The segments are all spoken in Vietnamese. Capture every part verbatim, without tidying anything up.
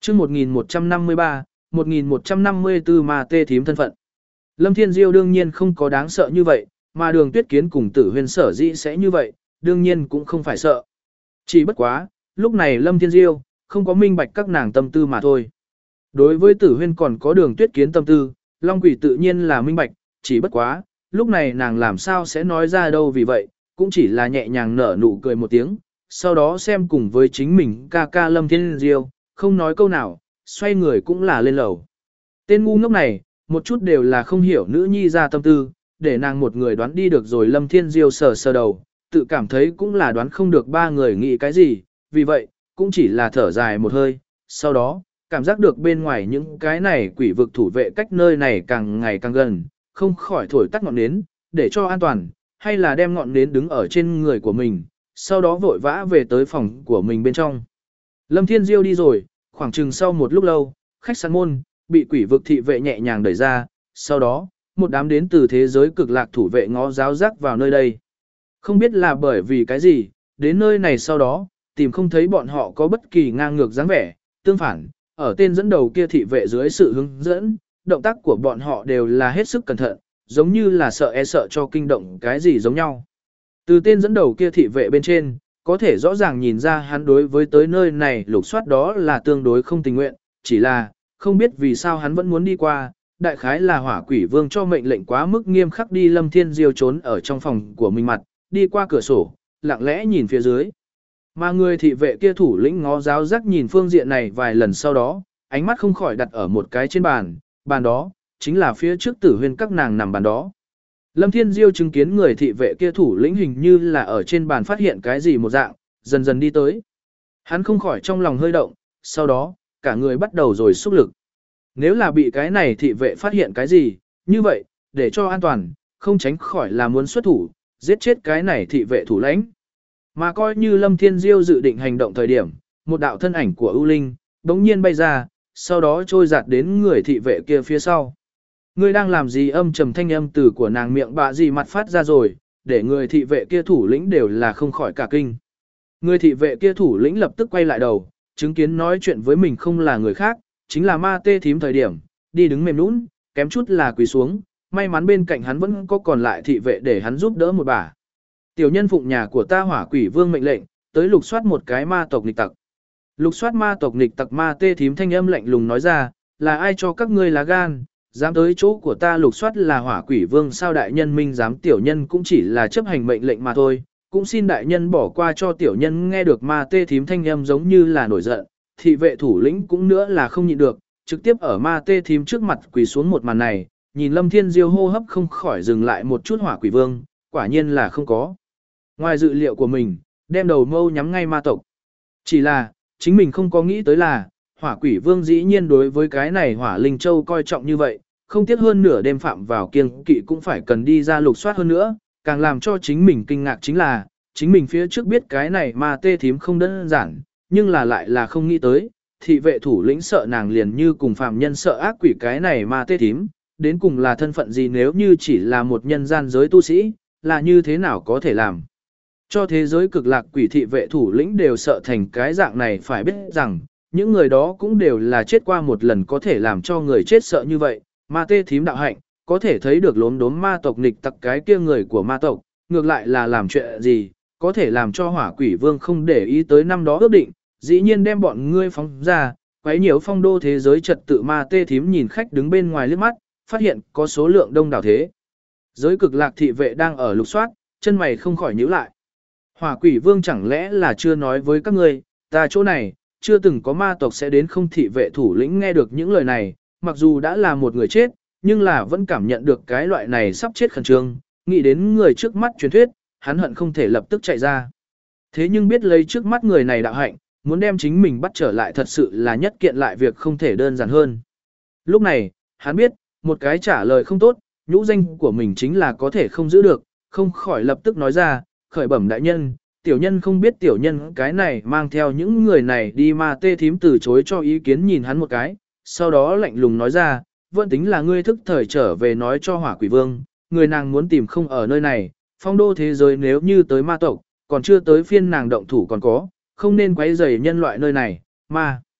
chương một nghìn một trăm năm mươi ba, một nghìn một trăm năm mươi tư ma tê thím thân phận. Lâm Thiên Diêu đương nhiên không có đáng sợ như vậy, mà Đường Tuyết Kiến cùng Tử Huyên sở dĩ sẽ như vậy, đương nhiên cũng không phải sợ. Chỉ bất quá, lúc này Lâm Thiên Diêu không có minh bạch các nàng tâm tư mà thôi. Đối với Tử Huyên còn có Đường Tuyết Kiến tâm tư, Long Quỷ tự nhiên là minh bạch, chỉ bất quá, lúc này nàng làm sao sẽ nói ra đâu vì vậy, cũng chỉ là nhẹ nhàng nở nụ cười một tiếng, sau đó xem cùng với chính mình ca ca Lâm Thiên Diêu, không nói câu nào, xoay người cũng là lên lầu. Tên ngu ngốc này, một chút đều là không hiểu nữ nhi ra tâm tư, để nàng một người đoán đi được rồi. Lâm Thiên Diêu sờ sờ đầu, tự cảm thấy cũng là đoán không được ba người nghĩ cái gì, vì vậy, cũng chỉ là thở dài một hơi, sau đó, cảm giác được bên ngoài những cái này quỷ vực thủ vệ cách nơi này càng ngày càng gần, không khỏi thổi tắt ngọn nến, để cho an toàn, hay là đem ngọn nến đứng ở trên người của mình, sau đó vội vã về tới phòng của mình bên trong. Lâm Thiên Diêu đi rồi, khoảng chừng sau một lúc lâu, khách sạn môn, bị quỷ vực thị vệ nhẹ nhàng đẩy ra, sau đó, một đám đến từ thế giới cực lạc thủ vệ ngó giáo giác vào nơi đây. Không biết là bởi vì cái gì, đến nơi này sau đó, tìm không thấy bọn họ có bất kỳ ngang ngược dáng vẻ, tương phản, ở tên dẫn đầu kia thị vệ dưới sự hướng dẫn, động tác của bọn họ đều là hết sức cẩn thận, giống như là sợ e sợ cho kinh động cái gì giống nhau. Từ tên dẫn đầu kia thị vệ bên trên, có thể rõ ràng nhìn ra hắn đối với tới nơi này lục soát đó là tương đối không tình nguyện, chỉ là, không biết vì sao hắn vẫn muốn đi qua, đại khái là hỏa quỷ vương cho mệnh lệnh quá mức nghiêm khắc đi. Lâm Thiên Diêu trốn ở trong phòng của mình mặt, đi qua cửa sổ, lặng lẽ nhìn phía dưới. Mà người thị vệ kia thủ lĩnh ngó giáo giác nhìn phương diện này vài lần sau đó, ánh mắt không khỏi đặt ở một cái trên bàn, bàn đó, chính là phía trước Tử Huyên các nàng nằm bàn đó. Lâm Thiên Diêu chứng kiến người thị vệ kia thủ lĩnh hình như là ở trên bàn phát hiện cái gì một dạng, dần dần đi tới. Hắn không khỏi trong lòng hơi động, sau đó, cả người bắt đầu rồi xúc lực. Nếu là bị cái này thị vệ phát hiện cái gì, như vậy, để cho an toàn, không tránh khỏi là muốn xuất thủ, giết chết cái này thị vệ thủ lãnh. Mà coi như Lâm Thiên Diêu dự định hành động thời điểm, một đạo thân ảnh của ưu linh, đống nhiên bay ra, sau đó trôi giạt đến người thị vệ kia phía sau. Ngươi đang làm gì? Âm trầm thanh âm từ của nàng miệng bạ gì mặt phát ra rồi, để người thị vệ kia thủ lĩnh đều là không khỏi cả kinh. Người thị vệ kia thủ lĩnh lập tức quay lại đầu, chứng kiến nói chuyện với mình không là người khác, chính là ma tê thím thời điểm, đi đứng mềm nũng, kém chút là quỳ xuống, may mắn bên cạnh hắn vẫn có còn lại thị vệ để hắn giúp đỡ một bà. Tiểu nhân phụng nhà của ta hỏa quỷ vương mệnh lệnh, tới lục soát một cái ma tộc nghịch tặc. Lục soát ma tộc nghịch tặc. Ma tê thím thanh âm lạnh lùng nói ra, là ai cho các ngươi lá gan, dám tới chỗ của ta lục soát? Là hỏa quỷ vương sao? Đại nhân minh dám. Tiểu nhân cũng chỉ là chấp hành mệnh lệnh mà thôi, cũng xin đại nhân bỏ qua cho tiểu nhân. Nghe được ma tê thím thanh âm giống như là nổi giận, thị vệ thủ lĩnh cũng nữa là không nhịn được, trực tiếp ở ma tê thím trước mặt quỳ xuống. Một màn này, nhìn Lâm Thiên Diêu hô hấp không khỏi dừng lại một chút. Hỏa quỷ vương, quả nhiên là không có ngoài dự liệu của mình, đem đầu mâu nhắm ngay ma tộc. Chỉ là, chính mình không có nghĩ tới là, hỏa quỷ vương dĩ nhiên đối với cái này hỏa linh châu coi trọng như vậy, không tiếc hơn nửa đêm phạm vào kiêng kỵ cũng phải cần đi ra lục soát hơn nữa. Càng làm cho chính mình kinh ngạc chính là, chính mình phía trước biết cái này ma tê thím không đơn giản, nhưng là lại là không nghĩ tới, thị vệ thủ lĩnh sợ nàng liền như cùng phạm nhân sợ ác quỷ. Cái này ma tê thím, đến cùng là thân phận gì? Nếu như chỉ là một nhân gian giới tu sĩ, là như thế nào có thể làm cho thế giới cực lạc quỷ thị vệ thủ lĩnh đều sợ thành cái dạng này? Phải biết rằng, những người đó cũng đều là chết qua một lần, có thể làm cho người chết sợ như vậy. Ma tê thím đạo hạnh, có thể thấy được lốm đốm ma tộc nghịch tặc cái kia người của ma tộc, ngược lại là làm chuyện gì, có thể làm cho hỏa quỷ vương không để ý tới năm đó ước định, dĩ nhiên đem bọn ngươi phóng ra, quấy nhiễu phong đô thế giới trật tự. Ma tê thím nhìn khách đứng bên ngoài liếc mắt, phát hiện có số lượng đông đảo thế giới cực lạc thị vệ đang ở lục soát, chân mày không khỏi nhíu lại. Hỏa quỷ vương chẳng lẽ là chưa nói với các ngươi, ta chỗ này, chưa từng có ma tộc sẽ đến không? Thị vệ thủ lĩnh nghe được những lời này, mặc dù đã là một người chết, nhưng là vẫn cảm nhận được cái loại này sắp chết khẩn trương, nghĩ đến người trước mắt truyền thuyết, hắn hận không thể lập tức chạy ra. Thế nhưng biết lấy trước mắt người này đạo hạnh, muốn đem chính mình bắt trở lại thật sự là nhất kiện lại việc không thể đơn giản hơn. Lúc này, hắn biết, một cái trả lời không tốt, nhũ danh của mình chính là có thể không giữ được, không khỏi lập tức nói ra, khởi bẩm đại nhân, tiểu nhân không biết tiểu nhân cái này mang theo những người này đi. Ma tê thím từ chối cho ý kiến nhìn hắn một cái, sau đó lạnh lùng nói ra, vẫn tính là ngươi thức thời trở về nói cho hỏa quỷ vương, người nàng muốn tìm không ở nơi này, phong đô thế giới nếu như tới ma tộc, còn chưa tới phiên nàng động thủ còn có, không nên quấy rầy nhân loại nơi này. Ma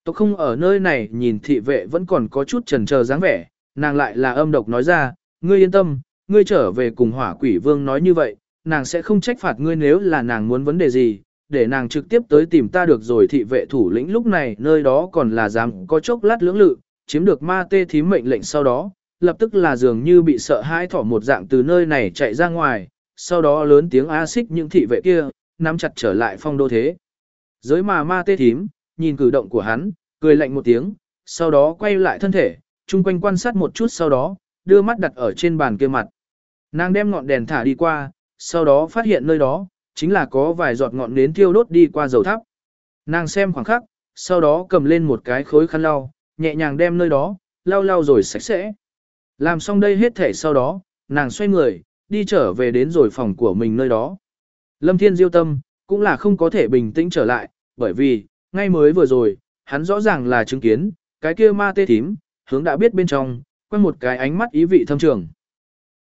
Tộc không ở nơi này nhìn thị vệ vẫn còn có chút chần chờ dáng vẻ, nàng lại là âm độc nói ra, ngươi yên tâm, ngươi trở về cùng hỏa quỷ vương nói như vậy, nàng sẽ không trách phạt ngươi nếu là nàng muốn vấn đề gì, để nàng trực tiếp tới tìm ta được rồi. Thị vệ thủ lĩnh lúc này nơi đó còn là dám có chốc lát lưỡng lự, chiếm được ma tê thím mệnh lệnh sau đó, lập tức là dường như bị sợ hãi thỏ một dạng từ nơi này chạy ra ngoài, sau đó lớn tiếng a xích những thị vệ kia, nắm chặt trở lại phong đô thế. Giới mà ma tê thím, nhìn cử động của hắn, cười lạnh một tiếng, sau đó quay lại thân thể, chung quanh quan sát một chút sau đó, đưa mắt đặt ở trên bàn kia mặt. Nàng đem ngọn đèn thả đi qua, sau đó phát hiện nơi đó, chính là có vài giọt ngọn nến thiêu đốt đi qua dầu thắp. Nàng xem khoảng khắc, sau đó cầm lên một cái khối khăn lau, nhẹ nhàng đem nơi đó, lau lau rồi sạch sẽ. Làm xong đây hết thể sau đó, nàng xoay người, đi trở về đến rồi phòng của mình nơi đó. Lâm Thiên Diêu tâm, cũng là không có thể bình tĩnh trở lại, bởi vì, ngay mới vừa rồi, hắn rõ ràng là chứng kiến, cái kia ma tê thím, hướng đã biết bên trong, quanh một cái ánh mắt ý vị thâm trường.